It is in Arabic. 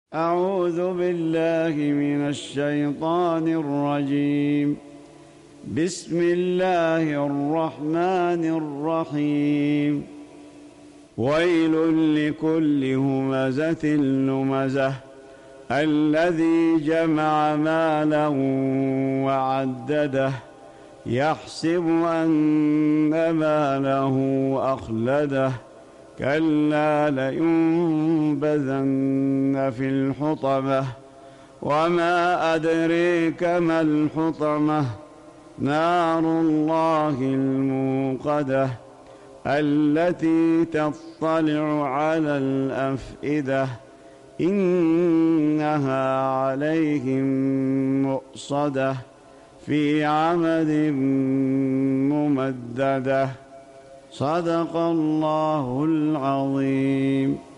أعوذ بالله من الشيطان الرجيم. بسم الله الرحمن الرحيم. ويل لكل همزة لمزة الذي جمع مالا وعدده يحسب أن ماله أخلده كلا لينبذن في الحطمة وما أدريك ما الحطمة نار الله الموقدة التي تطلع على الأفئدة إنها عليهم مؤصدة في عمد ممددة. صدق الله العظيم.